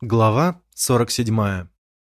Глава 47.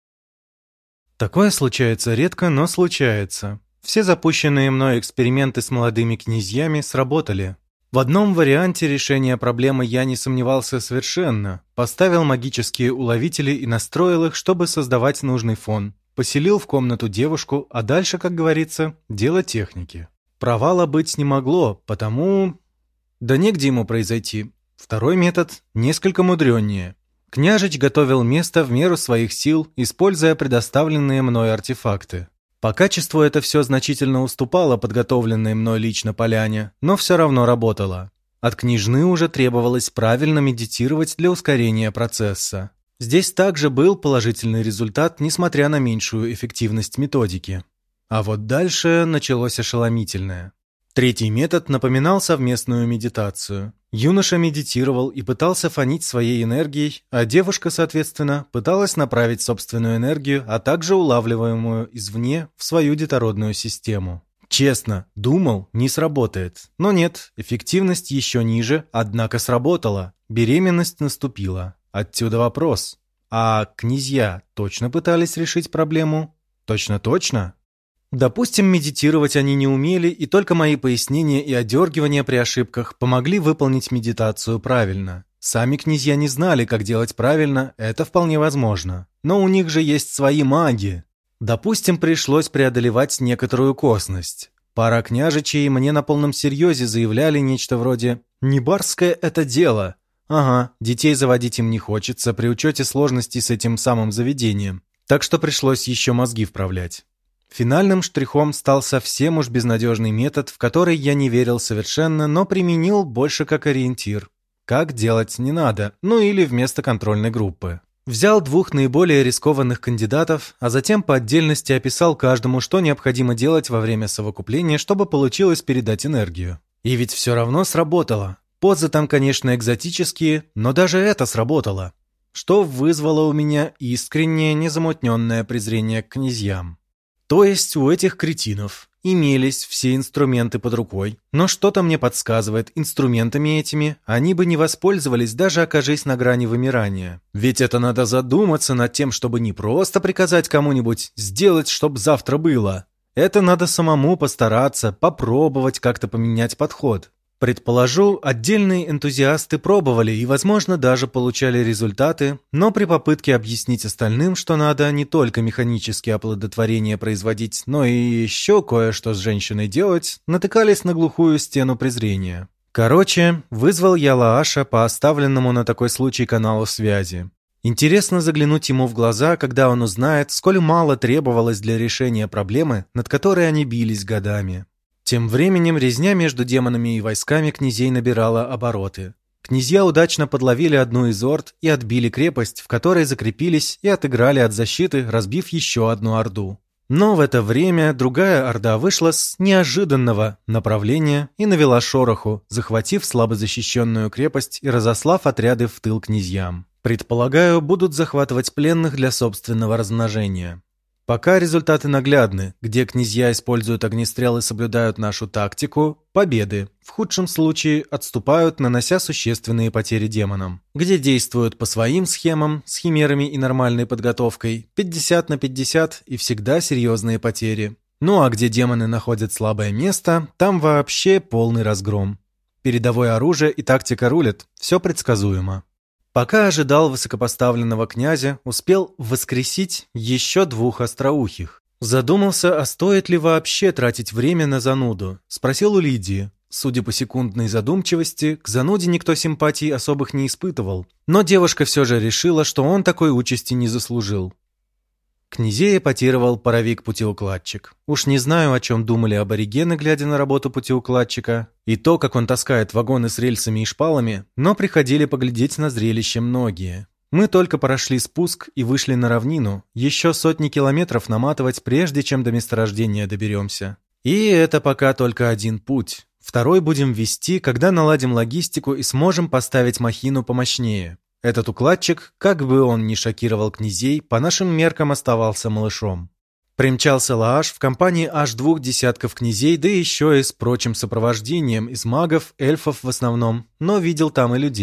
Такое случается редко, но случается. Все запущенные мной эксперименты с молодыми князьями сработали. В одном варианте решения проблемы я не сомневался совершенно. Поставил магические уловители и настроил их, чтобы создавать нужный фон. Поселил в комнату девушку, а дальше, как говорится, дело техники. Провала быть не могло, потому... Да негде ему произойти. Второй метод несколько мудреннее. Княжич готовил место в меру своих сил, используя предоставленные мной артефакты. По качеству это все значительно уступало подготовленной мной лично поляне, но все равно работало. От княжны уже требовалось правильно медитировать для ускорения процесса. Здесь также был положительный результат, несмотря на меньшую эффективность методики. А вот дальше началось ошеломительное. Третий метод напоминал совместную медитацию. Юноша медитировал и пытался фонить своей энергией, а девушка, соответственно, пыталась направить собственную энергию, а также улавливаемую извне, в свою детородную систему. Честно, думал, не сработает. Но нет, эффективность еще ниже, однако сработала. Беременность наступила. Отсюда вопрос. А князья точно пытались решить проблему? Точно-точно? Допустим, медитировать они не умели, и только мои пояснения и одергивания при ошибках помогли выполнить медитацию правильно. Сами князья не знали, как делать правильно, это вполне возможно. Но у них же есть свои маги. Допустим, пришлось преодолевать некоторую косность. Пара княжичей мне на полном серьезе заявляли нечто вроде «Не барское это дело». Ага, детей заводить им не хочется при учете сложностей с этим самым заведением. Так что пришлось еще мозги вправлять. Финальным штрихом стал совсем уж безнадежный метод, в который я не верил совершенно, но применил больше как ориентир. Как делать не надо, ну или вместо контрольной группы. Взял двух наиболее рискованных кандидатов, а затем по отдельности описал каждому, что необходимо делать во время совокупления, чтобы получилось передать энергию. И ведь все равно сработало. Позы там, конечно, экзотические, но даже это сработало. Что вызвало у меня искреннее, незамутненное презрение к князьям. То есть у этих кретинов имелись все инструменты под рукой, но что-то мне подсказывает, инструментами этими они бы не воспользовались, даже окажись на грани вымирания. Ведь это надо задуматься над тем, чтобы не просто приказать кому-нибудь сделать, чтоб завтра было. Это надо самому постараться, попробовать как-то поменять подход. Предположу, отдельные энтузиасты пробовали и, возможно, даже получали результаты, но при попытке объяснить остальным, что надо не только механические оплодотворения производить, но и еще кое-что с женщиной делать, натыкались на глухую стену презрения. Короче, вызвал я Лааша по оставленному на такой случай каналу связи. Интересно заглянуть ему в глаза, когда он узнает, сколь мало требовалось для решения проблемы, над которой они бились годами. Тем временем резня между демонами и войсками князей набирала обороты. Князья удачно подловили одну из орд и отбили крепость, в которой закрепились и отыграли от защиты, разбив еще одну орду. Но в это время другая орда вышла с неожиданного направления и навела шороху, захватив слабо защищенную крепость и разослав отряды в тыл князьям. Предполагаю, будут захватывать пленных для собственного размножения. Пока результаты наглядны, где князья используют огнестрел и соблюдают нашу тактику – победы, в худшем случае отступают, нанося существенные потери демонам. Где действуют по своим схемам, с химерами и нормальной подготовкой – 50 на 50 и всегда серьезные потери. Ну а где демоны находят слабое место, там вообще полный разгром. Передовое оружие и тактика рулят, все предсказуемо. Пока ожидал высокопоставленного князя, успел воскресить еще двух остроухих. Задумался, а стоит ли вообще тратить время на зануду. Спросил у Лидии. Судя по секундной задумчивости, к зануде никто симпатий особых не испытывал. Но девушка все же решила, что он такой участи не заслужил. Князей эпатировал паровик-путеукладчик. Уж не знаю, о чем думали аборигены, глядя на работу путеукладчика, и то, как он таскает вагоны с рельсами и шпалами, но приходили поглядеть на зрелище многие. Мы только прошли спуск и вышли на равнину, еще сотни километров наматывать, прежде чем до месторождения доберемся. И это пока только один путь. Второй будем вести, когда наладим логистику и сможем поставить махину помощнее. Этот укладчик, как бы он ни шокировал князей, по нашим меркам оставался малышом. Примчался Лааш в компании аж 2 десятков князей, да еще и с прочим сопровождением из магов, эльфов в основном, но видел там и людей.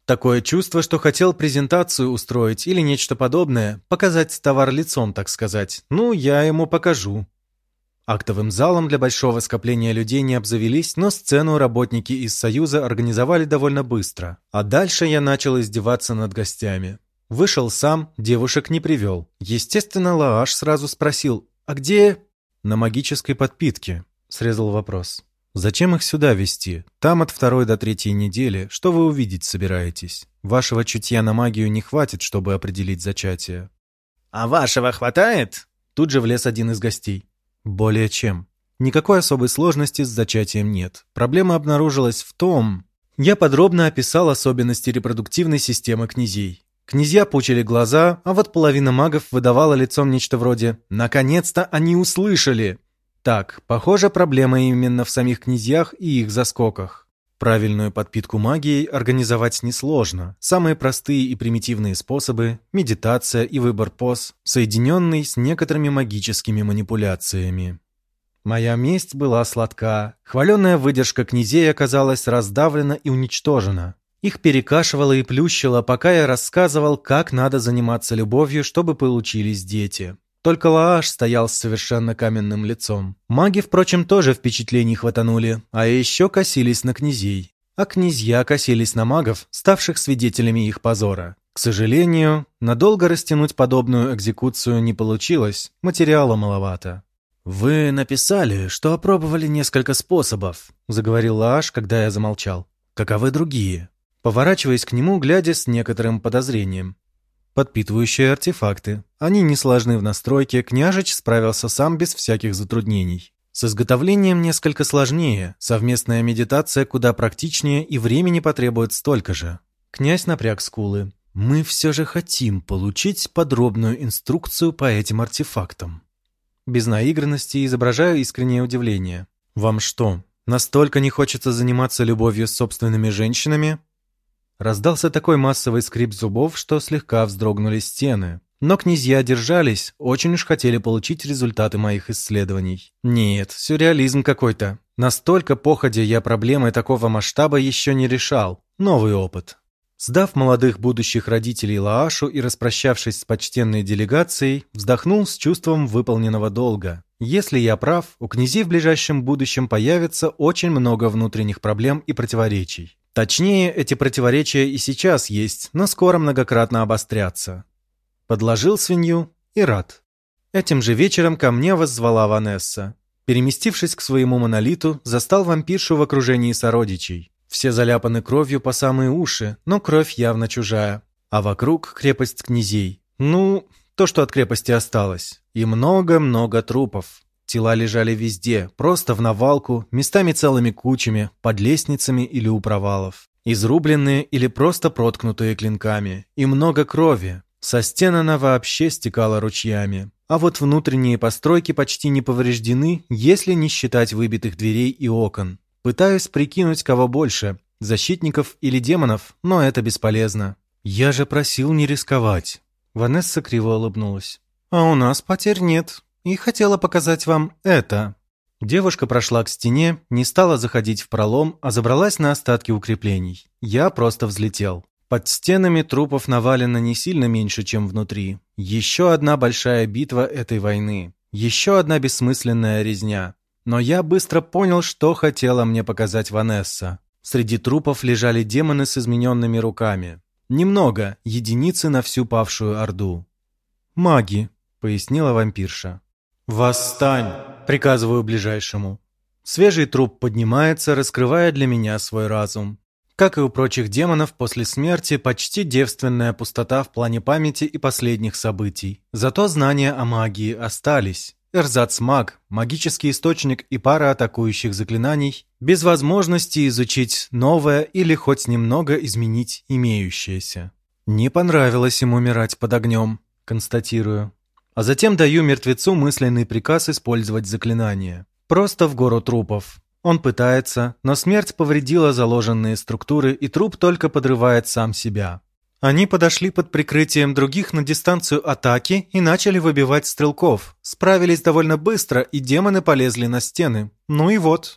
Такое чувство, что хотел презентацию устроить или нечто подобное, показать товар лицом, так сказать. Ну, я ему покажу. Актовым залом для большого скопления людей не обзавелись, но сцену работники из Союза организовали довольно быстро. А дальше я начал издеваться над гостями. Вышел сам, девушек не привел. Естественно, Лааш сразу спросил: «А где?» «На магической подпитке», — срезал вопрос. «Зачем их сюда везти? Там от 2 до 3 недели. Что вы увидеть собираетесь? Вашего чутья на магию не хватит, чтобы определить зачатие». «А вашего хватает?» Тут же влез один из гостей. «Более чем. Никакой особой сложности с зачатием нет. Проблема обнаружилась в том...» Я подробно описал особенности репродуктивной системы князей. Князья пучили глаза, а вот половина магов выдавала лицом нечто вроде «Наконец-то они услышали!». Так, похоже, проблема именно в самих князьях и их заскоках. Правильную подпитку магией организовать несложно. Самые простые и примитивные способы – медитация и выбор поз, соединенный с некоторыми магическими манипуляциями. Моя месть была сладка. Хваленная выдержка князей оказалась раздавлена и уничтожена. Их перекашивало и плющило, пока я рассказывал, как надо заниматься любовью, чтобы получились дети. Только Лааш стоял с совершенно каменным лицом. Маги, впрочем, тоже впечатлений хватанули, а еще косились на князей. А князья косились на магов, ставших свидетелями их позора. К сожалению, надолго растянуть подобную экзекуцию не получилось, материала маловато. «Вы написали, что опробовали несколько способов», — заговорил Лааш, когда я замолчал. «Каковы другие?» Поворачиваясь к нему, глядя с некоторым подозрением. Подпитывающие артефакты. Они не сложны в настройке, княжич справился сам без всяких затруднений. С изготовлением несколько сложнее, совместная медитация куда практичнее и времени потребует столько же. Князь напряг скулы. «Мы все же хотим получить подробную инструкцию по этим артефактам». Без наигранности изображаю искреннее удивление. «Вам что, настолько не хочется заниматься любовью с собственными женщинами?» Раздался такой массовый скрип зубов, что слегка вздрогнули стены. Но князья держались, очень уж хотели получить результаты моих исследований. Нет, сюрреализм какой-то. Настолько походя я проблемы такого масштаба еще не решал. Новый опыт. Сдав молодых будущих родителей Лаашу и распрощавшись с почтенной делегацией, вздохнул с чувством выполненного долга. Если я прав, у князей в ближайшем будущем появится очень много внутренних проблем и противоречий. Точнее, эти противоречия и сейчас есть, но скоро многократно обострятся. Подложил свинью и рад. Этим же вечером ко мне воззвала Ванесса. Переместившись к своему монолиту, застал вампиршу в окружении сородичей. Все заляпаны кровью по самые уши, но кровь явно чужая. А вокруг крепость князей. Ну, то, что от крепости осталось. И много-много трупов. Тела лежали везде, просто в навалку, местами целыми кучами, под лестницами или у провалов. Изрубленные или просто проткнутые клинками. И много крови. Со стен она вообще стекала ручьями. А вот внутренние постройки почти не повреждены, если не считать выбитых дверей и окон. Пытаюсь прикинуть, кого больше, защитников или демонов, но это бесполезно. «Я же просил не рисковать». Ванесса криво улыбнулась. «А у нас потерь нет. И хотела показать вам это». Девушка прошла к стене, не стала заходить в пролом, а забралась на остатки укреплений. Я просто взлетел. Под стенами трупов навалено не сильно меньше, чем внутри. Еще одна большая битва этой войны. Еще одна бессмысленная резня. Но я быстро понял, что хотела мне показать Ванесса. Среди трупов лежали демоны с измененными руками. Немного, единицы на всю павшую орду. «Маги», — пояснила вампирша. «Восстань!» — приказываю ближайшему. Свежий труп поднимается, раскрывая для меня свой разум. Как и у прочих демонов, после смерти почти девственная пустота в плане памяти и последних событий. Зато знания о магии остались. Эрзац-маг, магический источник и пара атакующих заклинаний, без возможности изучить новое или хоть немного изменить имеющееся. Не понравилось ему умирать под огнем, констатирую. А затем даю мертвецу мысленный приказ использовать заклинание. Просто в гору трупов. Он пытается, но смерть повредила заложенные структуры, и труп только подрывает сам себя. Они подошли под прикрытием других на дистанцию атаки и начали выбивать стрелков. Справились довольно быстро, и демоны полезли на стены. Ну и вот.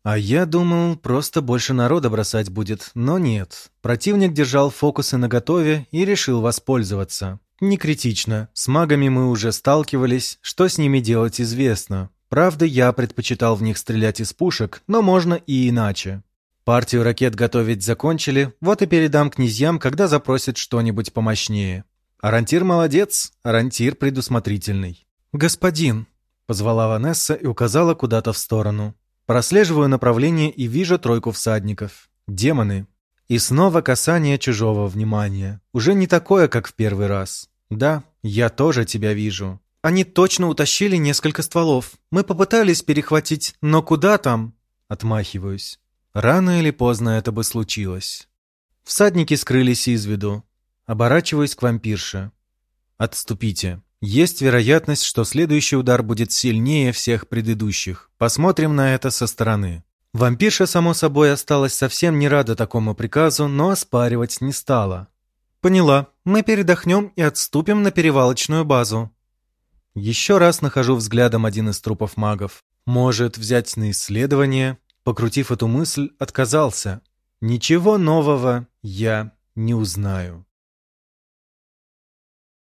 А я думал, просто больше народа бросать будет, но нет. Противник держал фокусы наготове и решил воспользоваться. Не критично, с магами мы уже сталкивались, что с ними делать известно. Правда, я предпочитал в них стрелять из пушек, но можно и иначе. Партию ракет готовить закончили, вот и передам князьям, когда запросят что-нибудь помощнее. Арантир молодец, Арантир предусмотрительный. «Господин», — позвала Ванесса и указала куда-то в сторону. Прослеживаю направление и вижу тройку всадников. Демоны. И снова касание чужого внимания. Уже не такое, как в первый раз. Да, я тоже тебя вижу. Они точно утащили несколько стволов. Мы попытались перехватить, но куда там? Отмахиваюсь. Рано или поздно это бы случилось. Всадники скрылись из виду. Оборачиваюсь к вампирше. Отступите. Есть вероятность, что следующий удар будет сильнее всех предыдущих. Посмотрим на это со стороны. Вампирша, само собой, осталась совсем не рада такому приказу, но оспаривать не стала. «Поняла. Мы передохнем и отступим на перевалочную базу». Еще раз нахожу взглядом один из трупов магов. Может, взять на исследование? Покрутив эту мысль, отказался. Ничего нового я не узнаю.